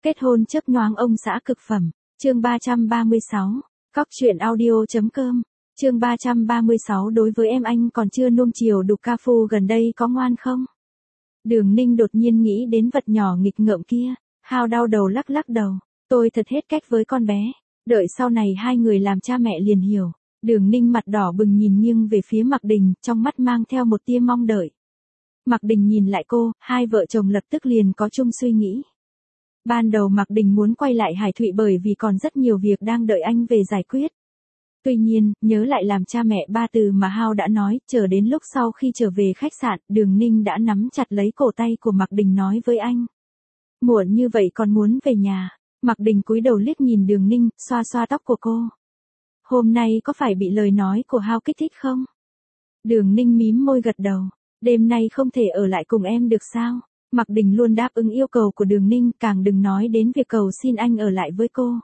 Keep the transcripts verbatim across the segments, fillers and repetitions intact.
Kết hôn chớp nhoáng ông xã cực phẩm, chương ba trăm ba mươi sáu, cóc truyện audio.com, chương ba trăm ba mươi sáu đối với em anh còn chưa nuông chiều đục ca phu gần đây có ngoan không? Đường Ninh đột nhiên nghĩ đến vật nhỏ nghịch ngợm kia, hao đau đầu lắc lắc đầu, tôi thật hết cách với con bé, đợi sau này hai người làm cha mẹ liền hiểu. Đường Ninh mặt đỏ bừng nhìn nghiêng về phía Mạc Đình, trong mắt mang theo một tia mong đợi. Mạc Đình nhìn lại cô, hai vợ chồng lập tức liền có chung suy nghĩ. Ban đầu Mạc Đình muốn quay lại Hải Thụy bởi vì còn rất nhiều việc đang đợi anh về giải quyết. Tuy nhiên, nhớ lại làm cha mẹ ba từ mà Hao đã nói, chờ đến lúc sau khi trở về khách sạn, Đường Ninh đã nắm chặt lấy cổ tay của Mạc Đình nói với anh. Muộn như vậy còn muốn về nhà. Mạc Đình cúi đầu liếc nhìn Đường Ninh, xoa xoa tóc của cô. Hôm nay có phải bị lời nói của Hao kích thích không? Đường Ninh mím môi gật đầu. Đêm nay không thể ở lại cùng em được sao? Mạc Đình luôn đáp ứng yêu cầu của Đường Ninh, càng đừng nói đến việc cầu xin anh ở lại với cô.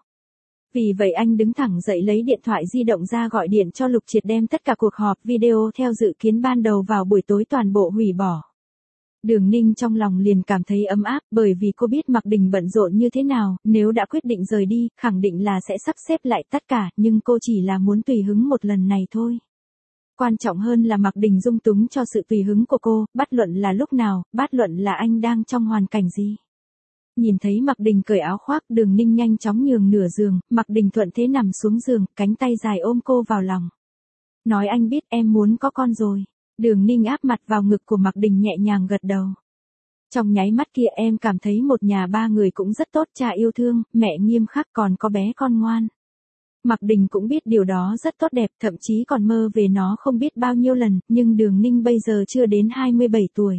Vì vậy anh đứng thẳng dậy lấy điện thoại di động ra gọi điện cho Lục Triệt đem tất cả cuộc họp video theo dự kiến ban đầu vào buổi tối toàn bộ hủy bỏ. Đường Ninh trong lòng liền cảm thấy ấm áp bởi vì cô biết Mạc Đình bận rộn như thế nào, nếu đã quyết định rời đi, khẳng định là sẽ sắp xếp lại tất cả, nhưng cô chỉ là muốn tùy hứng một lần này thôi. Quan trọng hơn là Mạc Đình dung túng cho sự tùy hứng của cô, bất luận là lúc nào, bất luận là anh đang trong hoàn cảnh gì. Nhìn thấy Mạc Đình cởi áo khoác, Đường Ninh nhanh chóng nhường nửa giường, Mạc Đình thuận thế nằm xuống giường, cánh tay dài ôm cô vào lòng. Nói anh biết em muốn có con rồi. Đường Ninh áp mặt vào ngực của Mạc Đình nhẹ nhàng gật đầu. Trong nháy mắt kia em cảm thấy một nhà ba người cũng rất tốt, cha yêu thương, mẹ nghiêm khắc còn có bé con ngoan. Mạc Đình cũng biết điều đó rất tốt đẹp, thậm chí còn mơ về nó không biết bao nhiêu lần, nhưng Đường Ninh bây giờ chưa đến hai mươi bảy tuổi.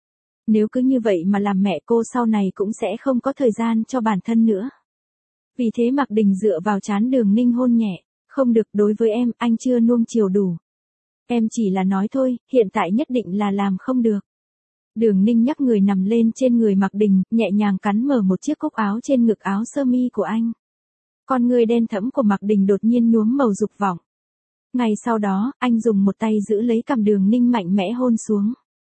Nếu cứ như vậy mà làm mẹ cô sau này cũng sẽ không có thời gian cho bản thân nữa. Vì thế Mạc Đình dựa vào trán Đường Ninh hôn nhẹ, không được, đối với em, anh chưa nuông chiều đủ. Em chỉ là nói thôi, hiện tại nhất định là làm không được. Đường Ninh nhắc người nằm lên trên người Mạc Đình, nhẹ nhàng cắn mở một chiếc cúc áo trên ngực áo sơ mi của anh. Con người đen thẫm của Mạc Đình đột nhiên nhuốm màu dục vọng. Ngày sau đó, anh dùng một tay giữ lấy cằm Đường Ninh mạnh mẽ hôn xuống.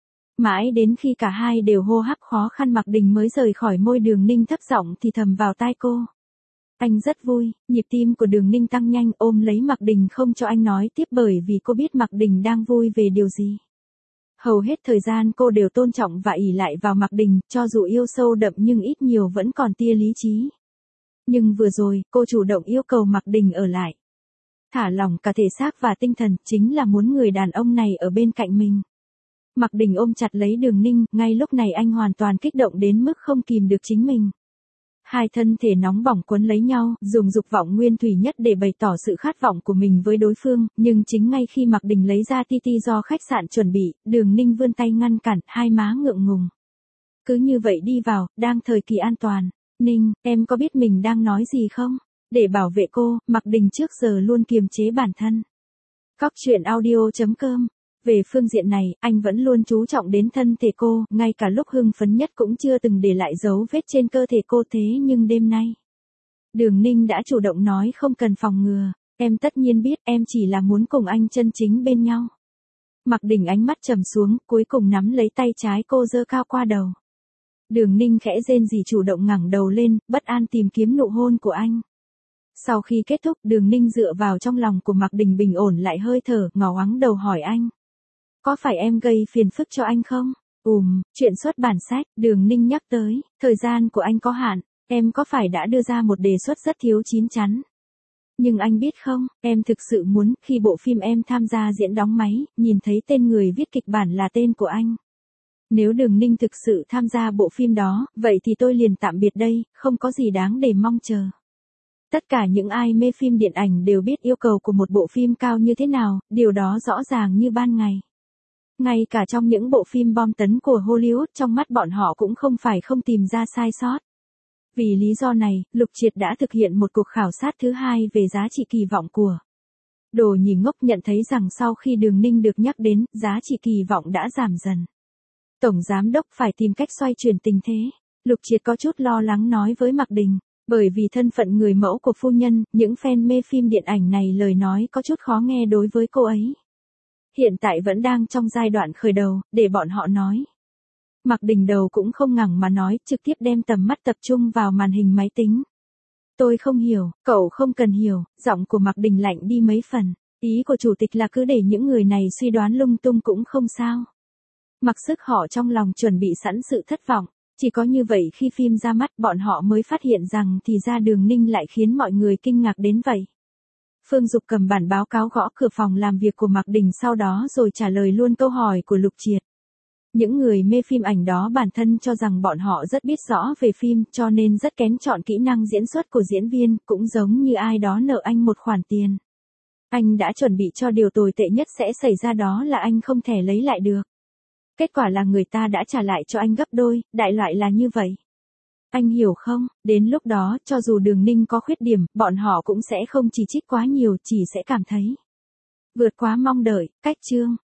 Mãi đến khi cả hai đều hô hấp khó khăn Mạc Đình mới rời khỏi môi Đường Ninh thấp giọng thì thầm vào tai cô. Anh rất vui, nhịp tim của Đường Ninh tăng nhanh ôm lấy Mạc Đình không cho anh nói tiếp bởi vì cô biết Mạc Đình đang vui về điều gì. Hầu hết thời gian cô đều tôn trọng và ỷ lại vào Mạc Đình, cho dù yêu sâu đậm nhưng ít nhiều vẫn còn tia lý trí. Nhưng vừa rồi, cô chủ động yêu cầu Mạc Đình ở lại. Thả lỏng cả thể xác và tinh thần, chính là muốn người đàn ông này ở bên cạnh mình. Mạc Đình ôm chặt lấy Đường Ninh, ngay lúc này anh hoàn toàn kích động đến mức không kìm được chính mình. Hai thân thể nóng bỏng quấn lấy nhau, dùng dục vọng nguyên thủy nhất để bày tỏ sự khát vọng của mình với đối phương, nhưng chính ngay khi Mạc Đình lấy ra ti ti do khách sạn chuẩn bị, Đường Ninh vươn tay ngăn cản, hai má ngượng ngùng. Cứ như vậy đi vào, đang thời kỳ an toàn. Ninh, em có biết mình đang nói gì không? Để bảo vệ cô, Mạc Đình trước giờ luôn kiềm chế bản thân. Cóc truyện audio.com. Về phương diện này, anh vẫn luôn chú trọng đến thân thể cô, ngay cả lúc hưng phấn nhất cũng chưa từng để lại dấu vết trên cơ thể cô thế nhưng đêm nay. Đường Ninh đã chủ động nói không cần phòng ngừa, em tất nhiên biết em chỉ là muốn cùng anh chân chính bên nhau. Mạc Đình ánh mắt trầm xuống, cuối cùng nắm lấy tay trái cô giơ cao qua đầu. Đường Ninh khẽ rên rỉ chủ động ngẩng đầu lên, bất an tìm kiếm nụ hôn của anh. Sau khi kết thúc, Đường Ninh dựa vào trong lòng của Mạc Đình bình ổn lại hơi thở, ngó ngoắng đầu hỏi anh. Có phải em gây phiền phức cho anh không? Ùm, chuyện xuất bản sách, Đường Ninh nhắc tới, thời gian của anh có hạn, em có phải đã đưa ra một đề xuất rất thiếu chín chắn. Nhưng anh biết không, em thực sự muốn, khi bộ phim em tham gia diễn đóng máy, nhìn thấy tên người viết kịch bản là tên của anh. Nếu Đường Ninh thực sự tham gia bộ phim đó, vậy thì tôi liền tạm biệt đây, không có gì đáng để mong chờ. Tất cả những ai mê phim điện ảnh đều biết yêu cầu của một bộ phim cao như thế nào, điều đó rõ ràng như ban ngày. Ngay cả trong những bộ phim bom tấn của Hollywood trong mắt bọn họ cũng không phải không tìm ra sai sót. Vì lý do này, Lục Triệt đã thực hiện một cuộc khảo sát thứ hai về giá trị kỳ vọng của. Đồ Nhì Ngốc nhận thấy rằng sau khi Đường Ninh được nhắc đến, giá trị kỳ vọng đã giảm dần. Tổng giám đốc phải tìm cách xoay chuyển tình thế. Lục Triệt có chút lo lắng nói với Mạc Đình, bởi vì thân phận người mẫu của phu nhân, những fan mê phim điện ảnh này lời nói có chút khó nghe đối với cô ấy. Hiện tại vẫn đang trong giai đoạn khởi đầu, để bọn họ nói. Mạc Đình đầu cũng không ngẩng mà nói, trực tiếp đem tầm mắt tập trung vào màn hình máy tính. Tôi không hiểu, cậu không cần hiểu, giọng của Mạc Đình lạnh đi mấy phần. Ý của chủ tịch là cứ để những người này suy đoán lung tung cũng không sao. Mặc sức họ trong lòng chuẩn bị sẵn sự thất vọng. Chỉ có như vậy khi phim ra mắt bọn họ mới phát hiện rằng thì ra Đường Ninh lại khiến mọi người kinh ngạc đến vậy. Phương Dục cầm bản báo cáo gõ cửa phòng làm việc của Mạc Đình sau đó rồi trả lời luôn câu hỏi của Lục Triệt. Những người mê phim ảnh đó bản thân cho rằng bọn họ rất biết rõ về phim cho nên rất kén chọn kỹ năng diễn xuất của diễn viên, cũng giống như ai đó nợ anh một khoản tiền. Anh đã chuẩn bị cho điều tồi tệ nhất sẽ xảy ra, đó là anh không thể lấy lại được. Kết quả là người ta đã trả lại cho anh gấp đôi, đại loại là như vậy. Anh hiểu không, đến lúc đó, cho dù Đường Ninh có khuyết điểm, bọn họ cũng sẽ không chỉ trích quá nhiều, chỉ sẽ cảm thấy vượt quá mong đợi. Cách chương